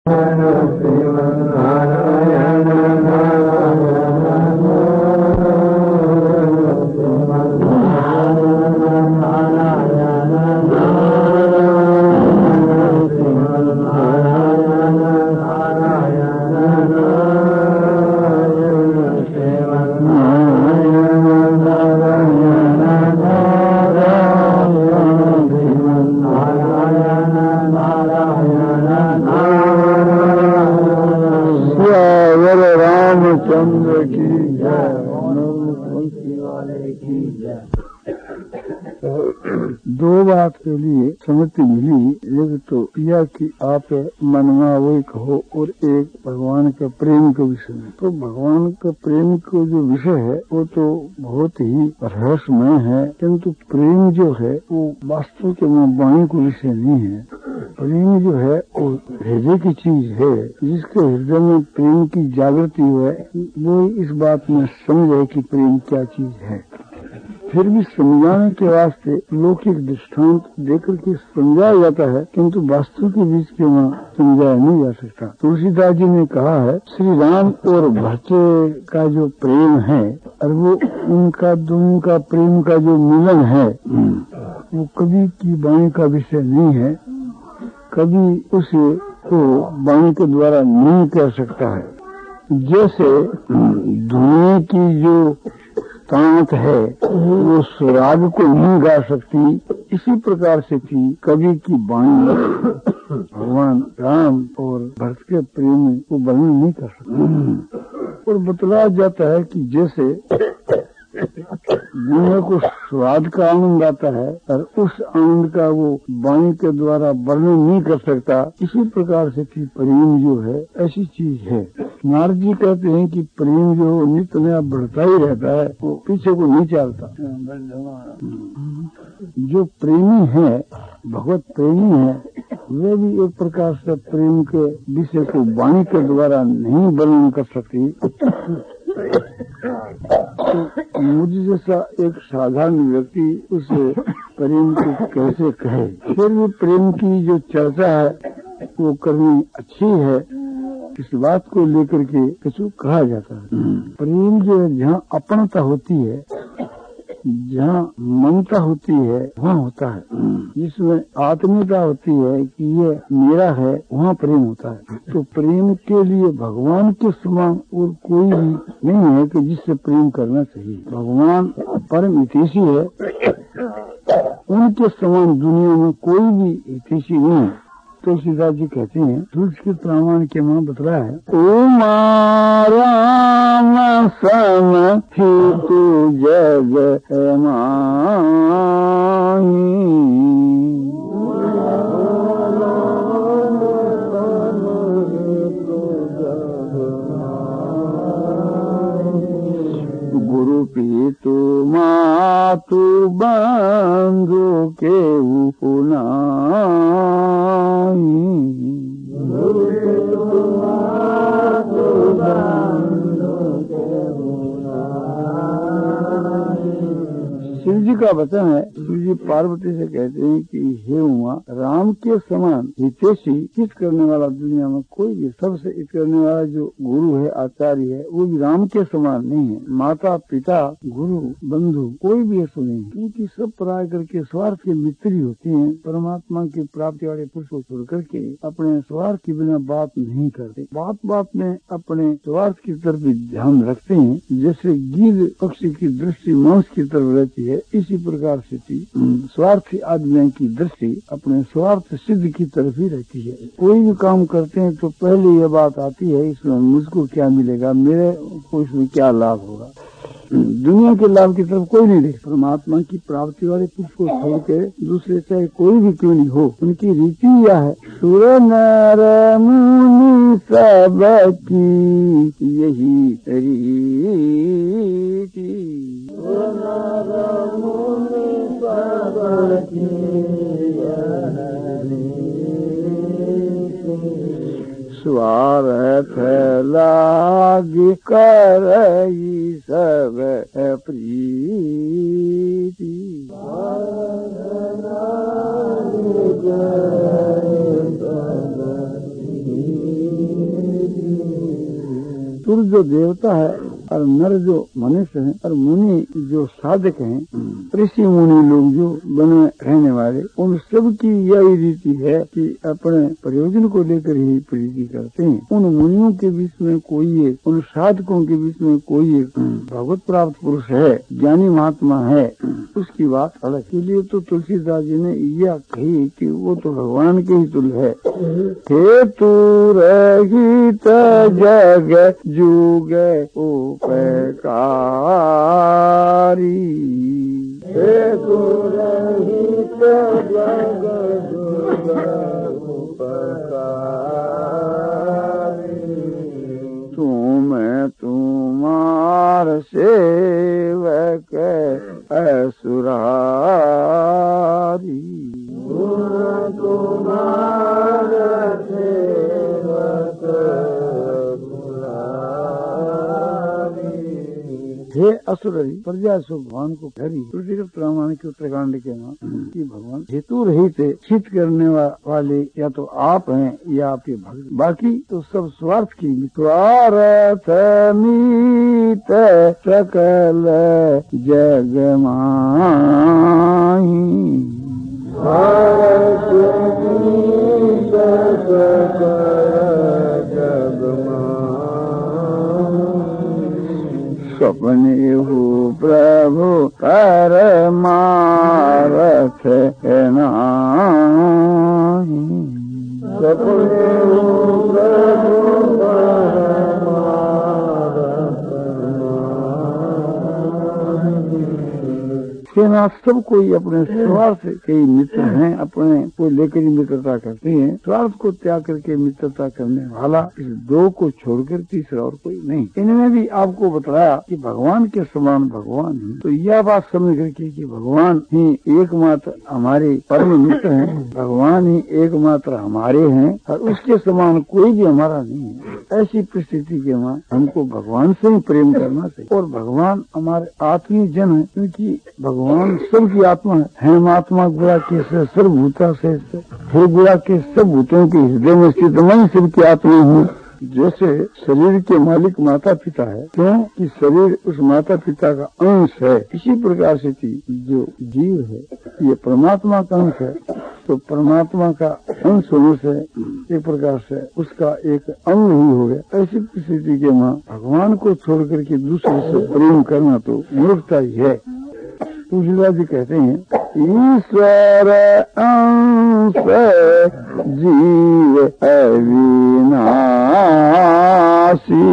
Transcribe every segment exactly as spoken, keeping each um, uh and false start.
दो बात के लिए सम्मति मिली। एक तो यह कि आप मनवा वही कहो, और एक भगवान के प्रेम के विषय में। तो भगवान के प्रेम का जो विषय है वो तो बहुत ही रहस्यमय है, किंतु प्रेम जो है वो वास्तव के वाणी को विषय नहीं है। प्रेम जो है वो हृदय की चीज है। जिसके हृदय में प्रेम की जागृति हुए वो इस बात में समझे कि प्रेम क्या चीज है। फिर भी समझाने के वास्ते लौकिक दृष्टांत देकर के समझाया जाता है, किंतु वास्तव के बीच के वहाँ समझाया नहीं जा सकता। तुलसीदास जी ने कहा है, श्री राम और भरत का जो प्रेम है और वो उनका दोनों का प्रेम का जो मिलन है वो कभी की वाणी का विषय नहीं है, कभी उसे को वाणी के द्वारा नहीं कह सकता है। जैसे धुएं की जो ताकत है वो सुराग को नहीं गा सकती, इसी प्रकार से थी कवि की वाणी भगवान राम और भरत के प्रेम को वर्णन नहीं कर सकती। और बतलाया जाता है कि जैसे दुनिया को स्वाद का आनंद आता है और उस आनंद का वो वाणी के द्वारा वर्णन नहीं कर सकता, इसी प्रकार से कि प्रेम जो है ऐसी चीज है। नारद जी कहते हैं कि प्रेम जो नित्य नया बढ़ता ही रहता है, वो पीछे को नहीं चलता। जो प्रेमी है, भगवत प्रेमी है, वे भी एक प्रकार से प्रेम के विषय को वाणी के द्वारा नहीं वर्णन कर सकती। तो मुझे जैसा एक साधारण व्यक्ति उस प्रेम को कैसे कहे। फिर भी प्रेम की जो चर्चा है वो करनी अच्छी है, इस बात को लेकर के कुछ कहा जाता है। प्रेम जो है जहाँ अपनता होती है, जहाँ ममता होती है वहाँ होता है। जिसमें आत्मीयता होती है कि ये मेरा है, वहाँ प्रेम होता है। तो प्रेम के लिए भगवान के समान और कोई भी नहीं है कि जिससे प्रेम करना चाहिए। भगवान परम हितैषी है, उनके समान दुनिया में कोई भी हितैषी नहीं है। तुलसीदास जी कहते हैं, तुलसी के रामायण के मां बतला है, ओ राम सम तू जग माही, गुरु पीतु मातु बंधु के उपना, शिव जी का वचन है। शिव जी पार्वती से कहते हैं कि हे उमा, राम के समान हितैषी हित करने वाला दुनिया में कोई भी, सबसे हित करने वाला जो गुरु है, आचार्य है, वो भी राम के समान नहीं है। माता पिता गुरु बंधु कोई भी ऐसा नहीं, क्योंकि सब पराय करके स्वार्थ के मित्र ही होते हैं। परमात्मा की प्राप्ति वाले पुरुष को छोड़ करके अपने स्वार्थ के बिना बात नहीं करते, बात बात में अपने स्वार्थ की तरफ भी ध्यान रखते हैं। जैसे गिद्ध पक्षी की दृष्टि मांस की तरफ रहती है, इसी प्रकार से स्वार्थी आदमी की दृष्टि अपने स्वार्थ सिद्ध की तरफ ही रहती है। कोई भी काम करते हैं तो पहले ये बात आती है, इसमें मुझको क्या मिलेगा, मेरे को इसमें क्या लाभ होगा। दुनिया के लाभ की तरफ कोई नहीं देखता। परमात्मा की प्राप्ति वाले पुरुष को छोड़ के दूसरे चाहे कोई भी क्यों नहीं हो, उनकी रीति यह है, सुर नर मुनि सब की यही रीति, सुर नर मुनि सब की स्वार्थ लाग करई सब प्रीति, असुर जो देवता है और नर जो मनुष्य है और मुनि जो साधक हैं, ऋषि मुनि लोग जो वन में रहने वाले, उन सब की यही रीति है कि अपने प्रयोजन को लेकर ही प्रीति करते हैं। उन मुनियों के बीच में कोई एक, उन साधकों के बीच में कोई एक भगवत प्राप्त पुरुष है, ज्ञानी महात्मा है, उसकी बात अलग। के लिए तो तुलसीदास जी ने यह कही कि वो तो भगवान के ही तुल्य है। हेतु रहित जग जुग उपकारी, हेतु रहित जग जुग उपकारी, तुम तुम्हार सेवक असुरारी, तुम्हार सेवक असुरारी। हे असुररी प्रजा सो भगवान को कह रही तुलसीदास रामायण के उत्तरकांड के नाम कि भगवान हेतु रहित हित करने वा, वाले या तो आप हैं या आपके भक्त, बाकी तो सब स्वार्थ की। स्वार्थ मीत सकल जग माही, स्वार्थ मीत सकल जग माही, सपने हो प्रभु परमारथ नाही, सपने हो प्रभु सेना सब कोई अपने स्वार्थ के मित्र हैं, अपने को लेकर ही मित्रता करते हैं। स्वार्थ को त्याग करके मित्रता करने वाला इस दो को छोड़कर तीसरा और कोई नहीं। इनमें भी आपको बताया कि भगवान के समान भगवान ही। तो यह बात समझ करके कि भगवान ही एकमात्र हमारे परम मित्र हैं, भगवान ही एकमात्र हमारे हैं और उसके समान कोई भी हमारा नहीं है। ऐसी परिस्थिति के वहाँ हमको भगवान से ही प्रेम करना चाहिए। और भगवान हमारे आत्मीय जन है, क्योंकि भगवान सबकी आत्मा है। हम आत्मा गुड़ा के सर्वभूता से हे गुड़ा के सब भूतों के हृदय में स्थित मैं सबकी आत्मा हूँ। जैसे शरीर के मालिक माता पिता है, क्यों कि शरीर उस माता पिता का अंश है, इसी प्रकार से जो जीव है ये परमात्मा का अंश है। तो परमात्मा का अंश होने से एक प्रकार से उसका एक अंग ही हो गया। ऐसी स्थिति के वहाँ भगवान को छोड़ करके दूसरे से प्रेम करना तो मूर्खता ही है। तुलसीदास जी कहते हैं ईश्वर अंश जीव अविनाशी,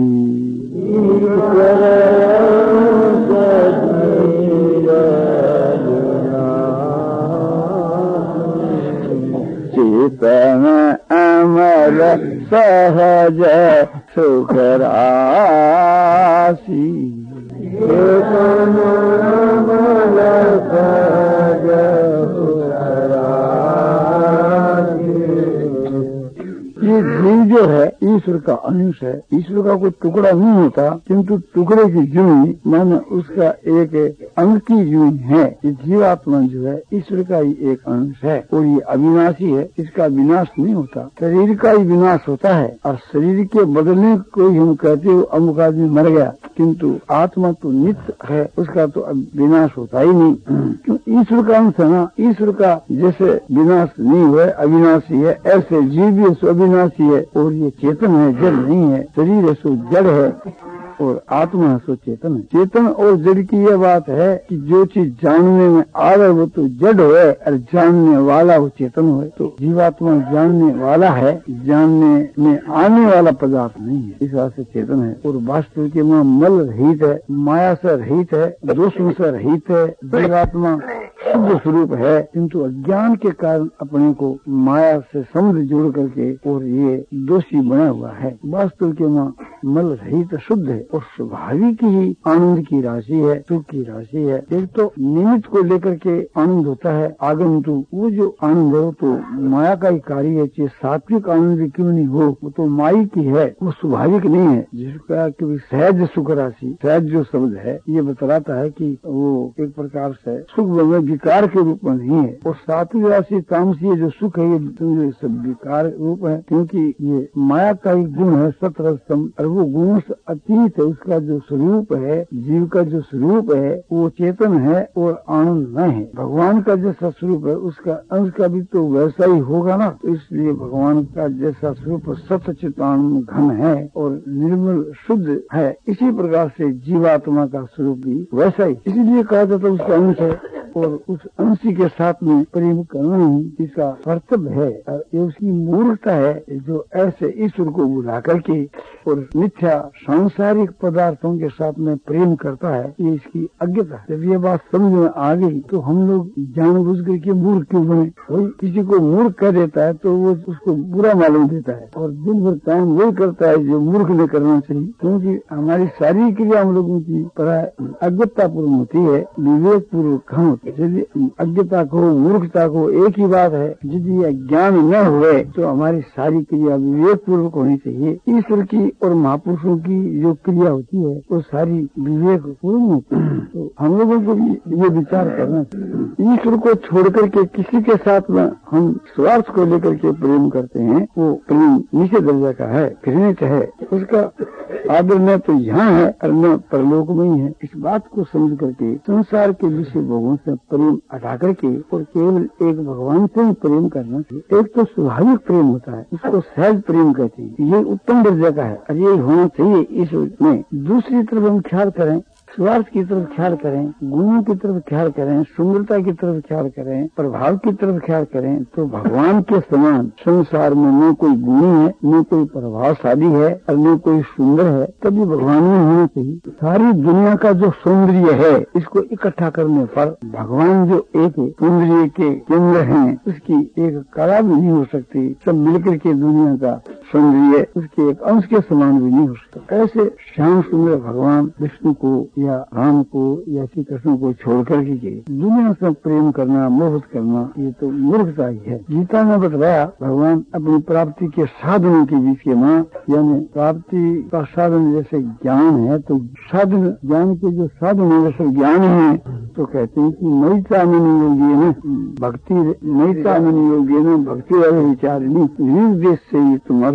ईश्वर अंश जीव अविनाशी, चेतन अमर सहज सुख राशि, चेतन अमर सहज सुख राशि। ये जीव जो है ईश्वर का अंश है। ईश्वर का कोई टुकड़ा नहीं होता, किंतु टुकड़े की जुई माने उसका एक अंग की जुई है। ये जीवात्मा जो है ईश्वर का ही एक अंश है और ये अविनाशी है, इसका विनाश नहीं होता। शरीर का ही विनाश होता है और शरीर के बदलने को ही हम कहते हो अमुक आदमी मर गया, किंतु आत्मा तो नित्य है, उसका तो विनाश होता ही नहीं। क्यों ईश्वर का अंश है ना। ईश्वर का जैसे विनाश नहीं हुआ अविनाशी है, ऐसे जीव भी अविनाशी है और ये चेतन है, जड़ नहीं है। शरीर है सो जड़ है और आत्मा है सो चेतन है। चेतन और जड़ की यह बात है कि जो चीज जानने में आ रहा है वो तो जड़ है और जानने वाला वो चेतन है। तो जीवात्मा जानने वाला है, जानने में आने वाला पदार्थ नहीं है, इस बात से चेतन है। और वास्तव के वहाँ मल रहित है, माया से रहित है, दोष से रहित है। जीवात्मा शुद्ध स्वरूप है, किंतु अज्ञान के कारण अपने को माया से समुद्र जोड़ करके और ये दोषी बना हुआ है। वास्तव के वहाँ मल रहित शुद्ध है और स्वाभाविक ही आनंद की राशि है, सुख की राशि है। एक तो निमित्त को लेकर के आनंद होता है आगंतुक, वो जो आनंद हो तो माया का ही कार्य है। चाहे सात्विक आनंद क्यों नहीं हो, वो तो माई की है, वो स्वाभाविक नहीं है। जिसका कि सहज सुख राशि, सहज जो शब्द है ये बतलाता है कि वो एक प्रकार से सुख में विकार के रूप में नहीं है। और सात्विक राशि तामसी जो सुख है ये सब विकार रूप है, क्योंकि ये माया का ही गुण है। सत्रस्तम और वो गुणों से अतीत है। उसका जो स्वरूप है, जीव का जो स्वरूप है वो चेतन है और आनंदमय है। भगवान का जैसा स्वरूप है उसका अंश का भी तो वैसा ही होगा ना। तो इसलिए भगवान का जैसा स्वरूप सत्य चित आनंद घन है और निर्मल शुद्ध है, इसी प्रकार से जीवात्मा का स्वरूप भी वैसा ही, इसलिए कहा जाता है उसका अंश है और उस अंशी के साथ में प्रेम करना ही इसका कर्तव्य है। ये उसकी मूर्खता है जो ऐसे ईश्वर को बुला करके और मिथ्या सांसारिक पदार्थों के साथ में प्रेम करता है, ये इसकी अज्ञता है। जब ये बात समझ में आ गई तो हम लोग जानबूझ करके मूर्ख क्यों बने। कोई किसी को मूर्ख कह देता है तो वो उसको बुरा मालूम देता है और दिन भर काम वही करता है जो मूर्ख ने करना चाहिए, क्योंकि हमारी सारी क्रिया हम लोगों की प्राय अज्ञता पूर्ण होती है, विवेक पूर्वक हम होते। यदि अज्ञता को मूर्खता को एक ही बात है, यदि यह ज्ञान न हुए तो हमारी सारी क्रिया विवेक पूर्वक होनी चाहिए। ईश्वर की और महापुरुषों की जो क्रिया होती है वो सारी विवेक पूर्ण होती है। तो हम लोगों को भी ये विचार करना चाहिए। ईश्वर को छोड़ करके किसी के साथ में हम स्वार्थ को लेकर के प्रेम करते हैं, वो प्रेम नीचे दर्जा का है, घृणित है, उसका आदर न तो यहाँ है और न परलोक में ही है। इस बात को समझ करके संसार के विषय भोगों से प्रेम हटा करके और केवल एक भगवान से ही प्रेम करना चाहिए। एक तो स्वाभाविक प्रेम होता है, उसको सहज प्रेम कहते हैं, ये उत्तम दर्जा का है और ये होना चाहिए ईश्वर में। दूसरी तरफ हम ख्याल करें, स्वार्थ की तरफ ख्याल करें, गुणों की तरफ ख्याल करें, सुंदरता की तरफ ख्याल करें, प्रभाव की तरफ ख्याल करें, तो भगवान के समान संसार में न कोई गुणी है, न कोई प्रभावशाली है और न कोई सुंदर है, तभी भगवान में होना चाहिए। सारी दुनिया का जो सौंदर्य है इसको इकट्ठा करने पर भगवान जो एक सौंदर्य के केंद्र हैं, उसकी एक कला भी नहीं हो सकती। सब मिलकर के दुनिया का सौंदर्य उसके एक अंश के समान भी नहीं हो सकता। ऐसे श्याम सुंदर भगवान विष्णु को या राम को या श्री कृष्ण को छोड़ करके दुनिया से प्रेम करना, मोहित करना, ये तो मूर्खता ही है। गीता में बताया भगवान अपनी प्राप्ति के साधनों के बीच के माँ, यानी प्राप्ति का साधन जैसे ज्ञान है, तो साधन ज्ञान के जो साधन है वैसे ज्ञान है, तो कहते हैं कि नई चामनी योगी न भक्ति, नई चामनी योगी न भक्ति वाले विचारिणी निर्देश से ही तुम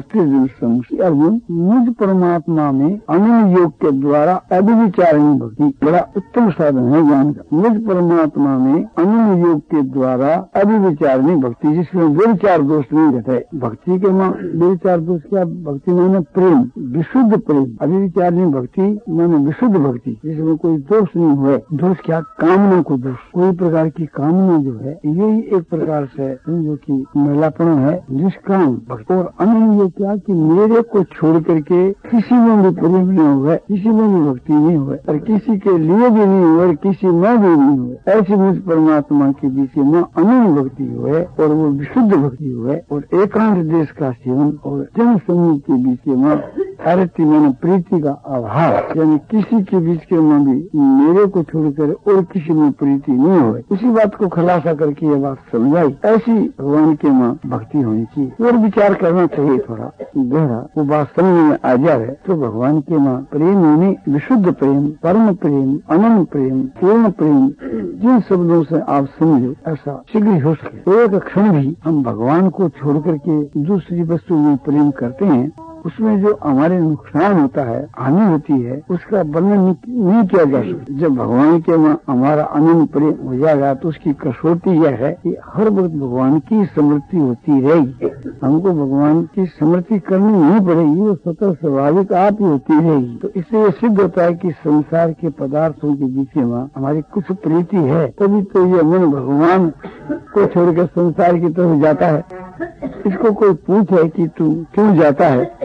अर्जुन मुझ परमात्मा में अनन्य योग के द्वारा अभिविचारिणी भक्ति बड़ा उत्तम साधन है ज्ञान का। मुझ परमात्मा में अनन्य योग के द्वारा अभिविचारिणी भक्ति, जिसमें व्यभिचार दोष नहीं रहते। भक्ति के मां व्यभिचार दोष क्या? भक्ति माने प्रेम, विशुद्ध प्रेम। अभिविचारिणी भक्ति माने विशुद्ध भक्ति, जिसमें कोई दोष नहीं हुए। दोष क्या? कामना को दोष, कोई प्रकार की कामना जो है यही एक प्रकार से जो की महिलापन है, निष्काम भक्ति। और अनन्य योग क्या कि मेरे को छोड़ करके किसी में भी प्रेम नहीं हुआ, किसी में भी भक्ति नहीं हुआ और किसी के लिए भी नहीं हुआ और किसी में भी नहीं हुआ। ऐसे मुझ परमात्मा के बीच में अनन्य भक्ति हुए और वो विशुद्ध भक्ति हुए और एकांत देश का सेवन और जन समूह के बीच में आरती माने प्रीति का अभाव, यानी किसी के बीच के में भी मेरे को छोड़कर और किसी में प्रीति नहीं हुए। उसी बात को खुलासा करके ये बात समझाई। ऐसी भगवान के माँ भक्ति होनी चाहिए और विचार करना चाहिए थोड़ा गहरा, वो बात समझ में आ जाए। तो भगवान के माँ प्रेम यानी विशुद्ध प्रेम, परम प्रेम, अनंत प्रेम, पूर्ण प्रेम, जिन शब्दों से आप समझो ऐसा शीघ्र हो सके। एक क्षण भी हम भगवान को छोड़ करके दूसरी वस्तु में प्रेम करते हैं, उसमें जो हमारे नुकसान होता है, हानि होती है, उसका वर्णन नहीं किया जा सकता। जब भगवान के में हमारा अनंत प्रेम हो जाएगा तो उसकी कसौटी यह है कि हर वक्त भगवान की स्मृति होती रहेगी। हमको भगवान की स्मृति करनी नहीं पड़ेगी, वो स्वतः स्वाभाविक आप ही होती रहेगी। तो इससे ये सिद्ध होता है कि संसार के पदार्थों के बीच में हमारी कुछ प्रीति है, तभी तो ये मन भगवान को छोड़कर संसार की तरफ जाता है। इसको कोई पूछे कि तू क्यों जाता है?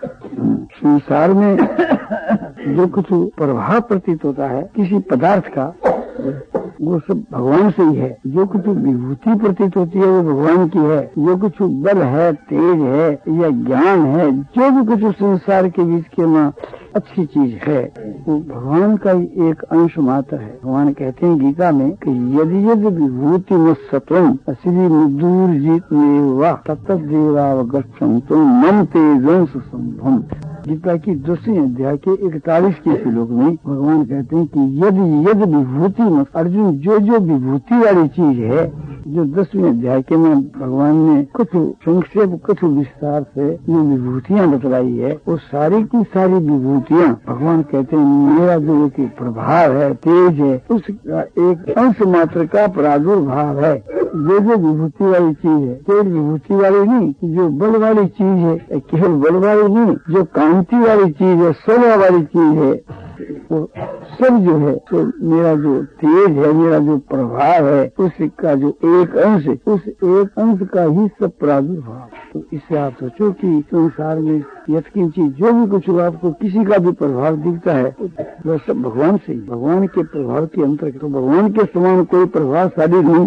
संसार में जो कुछ प्रभाव प्रतीत होता है किसी पदार्थ का, वो सब भगवान से ही है। जो कुछ विभूति प्रतीत होती है वो भगवान की है। जो कुछ बल है, तेज है या ज्ञान है, जो भी कुछ संसार के बीच के में अच्छी चीज है, वो भगवान का ही एक अंश मात्र है। भगवान कहते हैं गीता में कि यदि यदि विभूति में सत्वम श्री दूर जीत तत्त देवावगच्छन्तु मम तेजंस संभम। गीता की दूसरी अध्याय के इकतालीस के श्लोक में भगवान कहते हैं कि यदि यदि विभूति में अर्जुन जो जो विभूति वाली चीज है, जो दसवीं अध्याय के में भगवान ने कुछ संक्षेप कुछ विस्तार से जो विभूतियाँ बतलाई है, वो सारी की सारी विभूतियाँ भगवान कहते हैं मेरा जो एक प्रभाव है, तेज है, उसका एक अंश मात्र का प्रादुर्भाव है। जो जो विभूति वाली चीज है, केवल विभूति वाली नहीं, जो बल वाली चीज है, केवल बल वाली नहीं, जो कांति वाली चीज है, शोभा वाली चीज है, वो सब जो है तो मेरा जो तेज है, मेरा जो प्रभाव है, उसका जो एक अंश, उस एक अंश का ही सब प्रादुर्भाव। तो इससे आप सोचो कि संसार में यत्किंच चीज जो भी कुछ आपको किसी का भी प्रभाव दिखता है वह सब भगवान से ही, भगवान के प्रभाव के अंतर्गत। तो भगवान के समान कोई प्रभावशाली नहीं।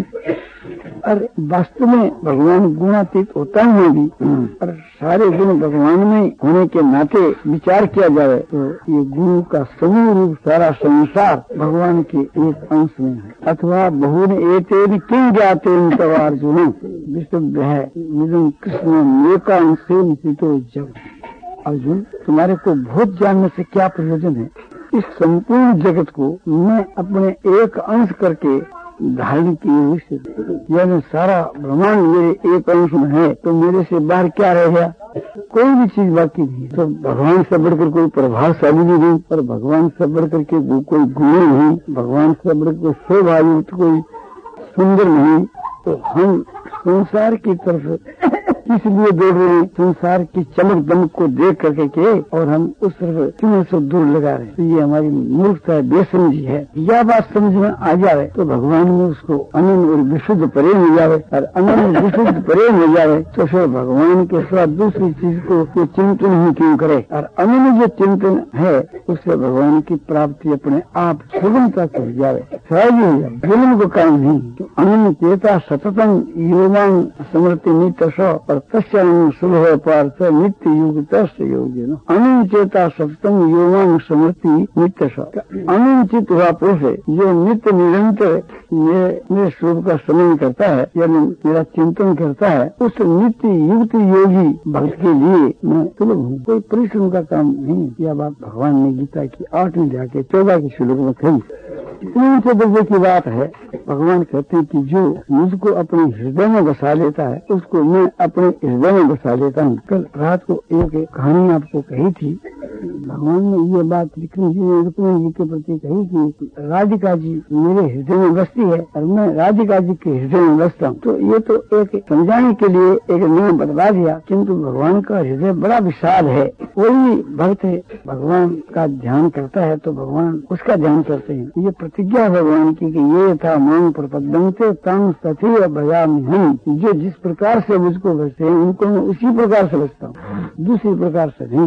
और वास्तव में भगवान गुणातीत होता है भी, और सारे गुण भगवान में होने के नाते विचार किया जाए तो ये गुणों का समूह रूप सारा संसार भगवान के एक अंश में है। अथवा बहुन एतेन किं ज्ञातेन तव अर्जुन विशुद्ध है निजं कृष्ण एकांशे निहितो जग। अर्जुन, तुम्हारे को बहुत जानने से क्या प्रयोजन है? इस संपूर्ण जगत को मैं अपने एक अंश करके धारण किए हुए, यानी सारा ब्रह्मांड मेरे एक अंश में है, तो मेरे से बाहर क्या रह गया? कोई भी चीज बाकी नहीं। तो भगवान से बढ़कर कोई प्रभावशाली भी नहीं, पर भगवान से बढ़कर के वो कोई गुण नहीं, भगवान से बढ़कर कोई शोभायुक्त कोई सुंदर नहीं। तो हम संसार की तरफ इसलिए दौड़ रहे हैं, संसार की चमक दमक को देख करके के, और हम उस तरफ क्यों से दूर लगा रहे हैं। तो ये हमारी मूर्खता है, बेसमझी है। यह बात समझ में आ जाए तो भगवान में उसको अनन्य और विशुद्ध प्रेम हो जाए, और अनन्य विशुद्ध प्रेम हो जाए तो फिर भगवान के साथ दूसरी चीज को वो चिंतन ही क्यों करे। और अनन्य जो चिंतन है उससे भगवान की प्राप्ति अपने आप सुगमता से हो जाए, सहज हो जाए, जुल्म को काम नहीं। तो अनन्य चेता सततम योगान समृति नित्य और तस्याम सुलभ पार्थ नित्य युग तस्य योगी न अनुचिता सप्तम योगान समृति नित्य अनुचित हुआ पुरुष जो नित्य निरंतर मेरे स्वरूप का स्मरण करता है, यानी मेरा चिंतन करता है, उस नित्य युक्त योगी भक्त के लिए मैं सुलभ हूँ। कोई परिश्रम का काम नहीं। यह बात भगवान ने गीता की आठवीं अध्याय के चौदह के श्लोक में कही। ऊंचे दर्जे की बात है। भगवान कहते हैं कि जो मुझको अपने हृदय में बसा लेता है उसको मैं अपने हृदय में बसा लेता हूँ। कल रात को एक कहानी आपको कही थी। भगवान ने ये बात रुक्मिणी जी ने रुक्मिणी जी के प्रति कही कि राधिका जी मेरे हृदय में बसती है और मैं राधिका जी के हृदय में बसता हूँ। तो ये तो एक समझाने के लिए एक नियम बतला दिया, किंतु भगवान का हृदय बड़ा विशाल है। कोई भक्त भगवान का ध्यान करता है तो भगवान उसका ध्यान करते हैं। ये प्रतिज्ञा भगवान की कि ये था मांग प्रपद्यन्ते तम तथैव भजामि हम। जो जिस प्रकार से मुझको बसते हैं उनको मैं उसी प्रकार से बसता हूँ, दूसरी प्रकार से नहीं।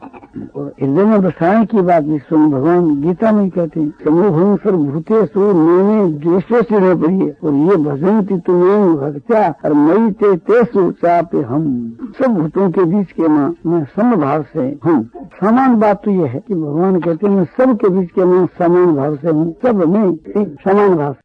और हृदय में बसाने की बात विश्व भगवान गीता में कहते हैं समूह सर्वभूतेषु मैंने द्वेषो से न पड़ी है, और ये भजन्ति तुम्हें भक्त्या और मई ते तेसु चापे हम। सब भूतों के बीच के माँ मैं समभाव से हूँ। समान बात तो ये है कि भगवान कहते हैं मैं सबके बीच के माँ समान भाव से हूँ, सब में समान भाव।